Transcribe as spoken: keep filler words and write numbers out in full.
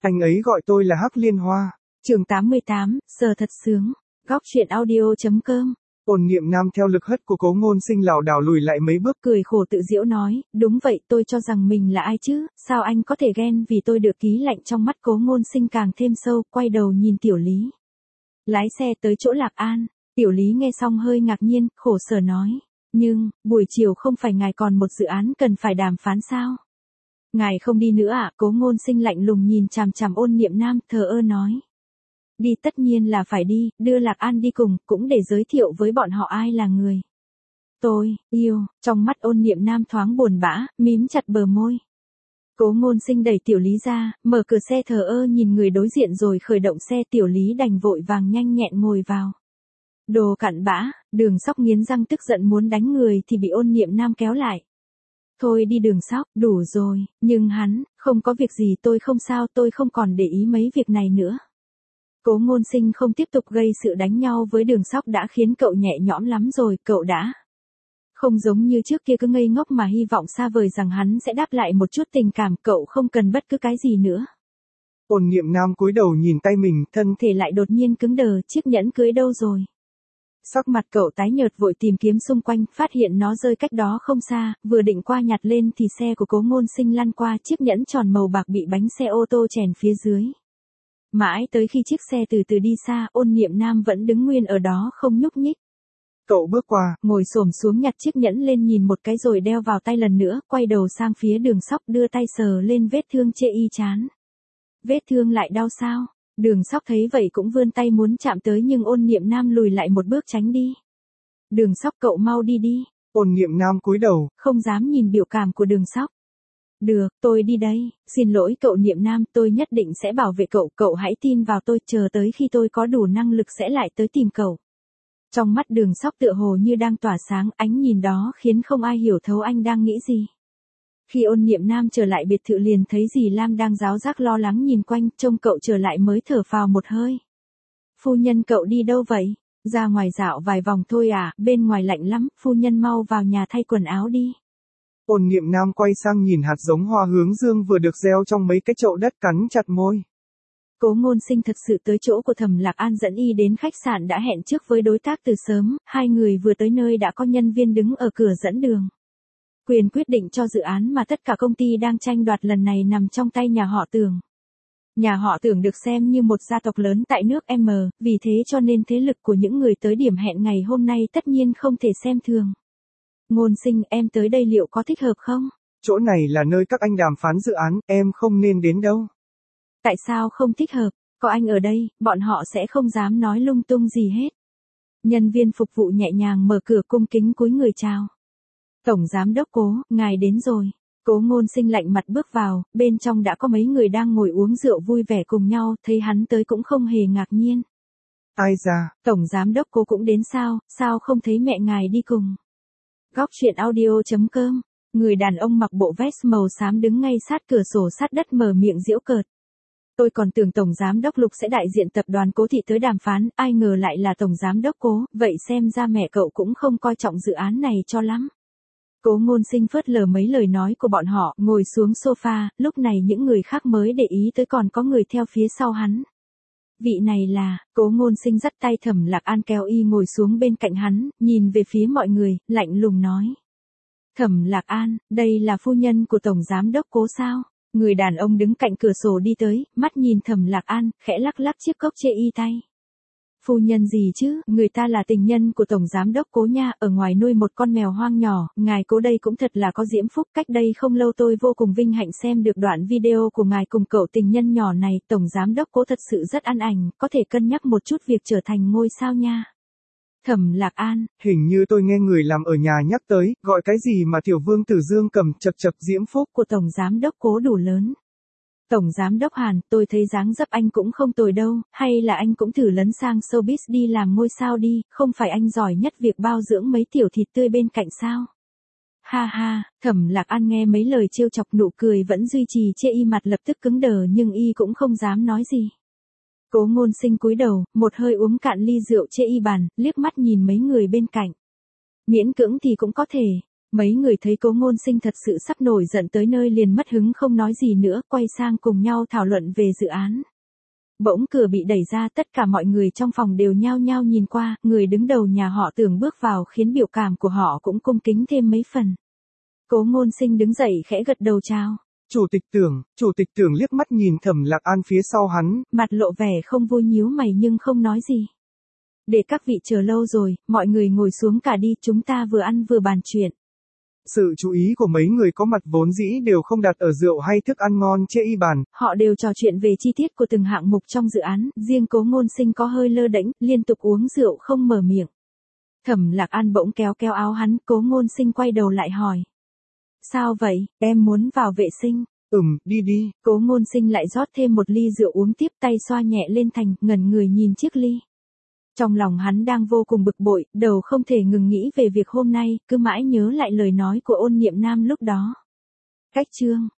Anh ấy gọi tôi là Hắc Liên Hoa. Chương tám mươi tám, giờ thật sướng. Góc truyện audio chấm com. Ôn Niệm Nam theo lực hất của Cố Ngôn Sinh lảo đảo lùi lại mấy bước, Cười khổ tự giễu nói, đúng vậy, tôi cho rằng mình là ai chứ, sao anh có thể ghen vì tôi được ký lạnh. Trong mắt Cố Ngôn Sinh càng thêm sâu, quay đầu nhìn Tiểu Lý. Lái xe tới chỗ Lạc An, Tiểu Lý nghe xong hơi ngạc nhiên, khổ sở nói, nhưng, buổi chiều không phải ngài còn một dự án cần phải đàm phán sao? Ngài không đi nữa à? Cố Ngôn Sinh lạnh lùng nhìn chằm chằm Ôn Niệm Nam, thờ ơ nói. Đi tất nhiên là phải đi, đưa Lạc An đi cùng, cũng để giới thiệu với bọn họ ai là người tôi yêu. Trong mắt Ôn Niệm Nam thoáng buồn bã, mím chặt bờ môi. Cố Ngôn Sinh đẩy Tiểu Lý ra, mở cửa xe thờ ơ nhìn người đối diện rồi khởi động xe. Tiểu Lý đành vội vàng nhanh nhẹn ngồi vào. Đồ cặn bã. Đường Sóc nghiến răng tức giận muốn đánh người thì bị Ôn Niệm Nam kéo lại. Thôi đi Đường Sóc, đủ rồi. Nhưng hắn, không có việc gì, tôi không sao, tôi không còn để ý mấy việc này nữa. Cố Ngôn Sinh không tiếp tục gây sự đánh nhau với Đường Sóc đã khiến cậu nhẹ nhõm lắm rồi, cậu đã không giống như trước kia cứ ngây ngốc mà hy vọng xa vời rằng hắn sẽ đáp lại một chút tình cảm, cậu không cần bất cứ cái gì nữa. Ôn Niệm Nam cúi đầu nhìn tay mình, thân thể lại đột nhiên cứng đờ, chiếc nhẫn cưới đâu rồi? Sắc mặt cậu tái nhợt vội tìm kiếm xung quanh, phát hiện nó rơi cách đó không xa, vừa định qua nhặt lên thì xe của Cố Ngôn Sinh lăn qua, chiếc nhẫn tròn màu bạc bị bánh xe ô tô chèn phía dưới. Mãi tới khi chiếc xe từ từ đi xa, Ôn Niệm Nam vẫn đứng nguyên ở đó không nhúc nhích. Cậu bước qua, ngồi xổm xuống nhặt chiếc nhẫn lên nhìn một cái rồi đeo vào tay lần nữa, quay đầu sang phía Đường Sóc đưa tay sờ lên vết thương chê y chán. Vết thương lại đau sao? Đường Sóc thấy vậy cũng vươn tay muốn chạm tới nhưng Ôn Niệm Nam lùi lại một bước tránh đi. Đường Sóc cậu mau đi đi. Ôn Niệm Nam cúi đầu, không dám nhìn biểu cảm của Đường Sóc. Được, tôi đi đây, xin lỗi cậu Niệm Nam, tôi nhất định sẽ bảo vệ cậu, cậu hãy tin vào tôi, chờ tới khi tôi có đủ năng lực sẽ lại tới tìm cậu. Trong mắt Đường Sóc tựa hồ như đang tỏa sáng, ánh nhìn đó khiến không ai hiểu thấu anh đang nghĩ gì. Khi Ôn Niệm Nam trở lại biệt thự liền thấy dì Lam đang ráo rác lo lắng nhìn quanh, trông cậu trở lại mới thở phào một hơi. Phu nhân cậu đi đâu vậy? Ra ngoài dạo vài vòng thôi à, bên ngoài lạnh lắm, phu nhân mau vào nhà thay quần áo đi. Ôn Niệm Nam quay sang nhìn hạt giống hoa hướng dương vừa được gieo trong mấy cái chậu đất, cắn chặt môi. Cố Ngôn Sinh thật sự tới chỗ của Thẩm Lạc An dẫn y đến khách sạn đã hẹn trước với đối tác từ sớm, hai người vừa tới nơi đã có nhân viên đứng ở cửa dẫn đường. Quyền quyết định cho dự án mà tất cả công ty đang tranh đoạt lần này nằm trong tay nhà họ Tưởng. Nhà họ Tưởng được xem như một gia tộc lớn tại nước M, vì thế cho nên thế lực của những người tới điểm hẹn ngày hôm nay tất nhiên không thể xem thường. Ngôn Sinh, em tới đây liệu có thích hợp không? Chỗ này là nơi các anh đàm phán dự án, em không nên đến đâu. Tại sao không thích hợp? Có anh ở đây, bọn họ sẽ không dám nói lung tung gì hết. Nhân viên phục vụ nhẹ nhàng mở cửa cung kính cúi người chào. Tổng giám đốc Cố, ngài đến rồi. Cố Ngôn Sinh lạnh mặt bước vào, bên trong đã có mấy người đang ngồi uống rượu vui vẻ cùng nhau, thấy hắn tới cũng không hề ngạc nhiên. Ai ra? Tổng giám đốc Cố cũng đến sao, sao không thấy mẹ ngài đi cùng? Góc truyện audio chấm com. Người đàn ông mặc bộ vest màu xám đứng ngay sát cửa sổ sát đất mở miệng giễu cợt. Tôi còn tưởng Tổng Giám đốc Lục sẽ đại diện tập đoàn Cố Thị tới đàm phán, ai ngờ lại là Tổng Giám đốc Cố, vậy xem ra mẹ cậu cũng không coi trọng dự án này cho lắm. Cố Ngôn Sinh phớt lờ mấy lời nói của bọn họ, ngồi xuống sofa, lúc này những người khác mới để ý tới còn có người theo phía sau hắn. Vị này là, Cố Ngôn Sinh dắt tay Thẩm Lạc An kéo y ngồi xuống bên cạnh hắn, nhìn về phía mọi người, lạnh lùng nói. Thẩm Lạc An, đây là phu nhân của Tổng Giám đốc Cố sao? Người đàn ông đứng cạnh cửa sổ đi tới, mắt nhìn Thẩm Lạc An, khẽ lắc lắc chiếc cốc chê y tay. Phu nhân gì chứ, người ta là tình nhân của Tổng Giám đốc Cố nha, ở ngoài nuôi một con mèo hoang nhỏ, ngài Cố đây cũng thật là có diễm phúc, cách đây không lâu tôi vô cùng vinh hạnh xem được đoạn video của ngài cùng cậu tình nhân nhỏ này, Tổng Giám đốc Cố thật sự rất ăn ảnh, có thể cân nhắc một chút việc trở thành ngôi sao nha. Thẩm Lạc An, hình như tôi nghe người làm ở nhà nhắc tới, gọi cái gì mà tiểu vương tử Dương Cầm chật chật diễm phúc của Tổng Giám đốc Cố đủ lớn. Tổng Giám đốc Hàn, tôi thấy dáng dấp anh cũng không tồi đâu, hay là anh cũng thử lấn sang showbiz đi làm ngôi sao đi, không phải anh giỏi nhất việc bao dưỡng mấy tiểu thịt tươi bên cạnh sao? Ha ha, Thẩm Lạc An nghe mấy lời trêu chọc nụ cười vẫn duy trì chê y mặt lập tức cứng đờ nhưng y cũng không dám nói gì. Cố Ngôn Sinh cúi đầu, một hơi uống cạn ly rượu chê y bàn, liếc mắt nhìn mấy người bên cạnh. Miễn cưỡng thì cũng có thể. Mấy người thấy Cố Ngôn Sinh thật sự sắp nổi giận tới nơi liền mất hứng không nói gì nữa, quay sang cùng nhau thảo luận về dự án. Bỗng cửa bị đẩy ra, tất cả mọi người trong phòng đều nhao nhao nhìn qua, người đứng đầu nhà họ Tưởng bước vào khiến biểu cảm của họ cũng cung kính thêm mấy phần. Cố Ngôn Sinh đứng dậy khẽ gật đầu chào. Chủ tịch Tưởng, chủ tịch Tưởng liếc mắt nhìn Thẩm Lạc An phía sau hắn, mặt lộ vẻ không vui nhíu mày nhưng không nói gì. Để các vị chờ lâu rồi, mọi người ngồi xuống cả đi, chúng ta vừa ăn vừa bàn chuyện. Sự chú ý của mấy người có mặt vốn dĩ đều không đặt ở rượu hay thức ăn ngon chê y bàn. Họ đều trò chuyện về chi tiết của từng hạng mục trong dự án, riêng Cố Ngôn Sinh có hơi lơ đễnh, liên tục uống rượu không mở miệng. Thẩm Lạc An bỗng kéo kéo áo hắn, Cố Ngôn Sinh quay đầu lại hỏi. Sao vậy, em muốn vào vệ sinh? Ừm, đi đi. Cố Ngôn Sinh lại rót thêm một ly rượu uống tiếp, tay xoa nhẹ lên thành, ngẩn người nhìn chiếc ly. Trong lòng hắn đang vô cùng bực bội, đầu không thể ngừng nghĩ về việc hôm nay, cứ mãi nhớ lại lời nói của Ôn Niệm Nam lúc đó. Cách chương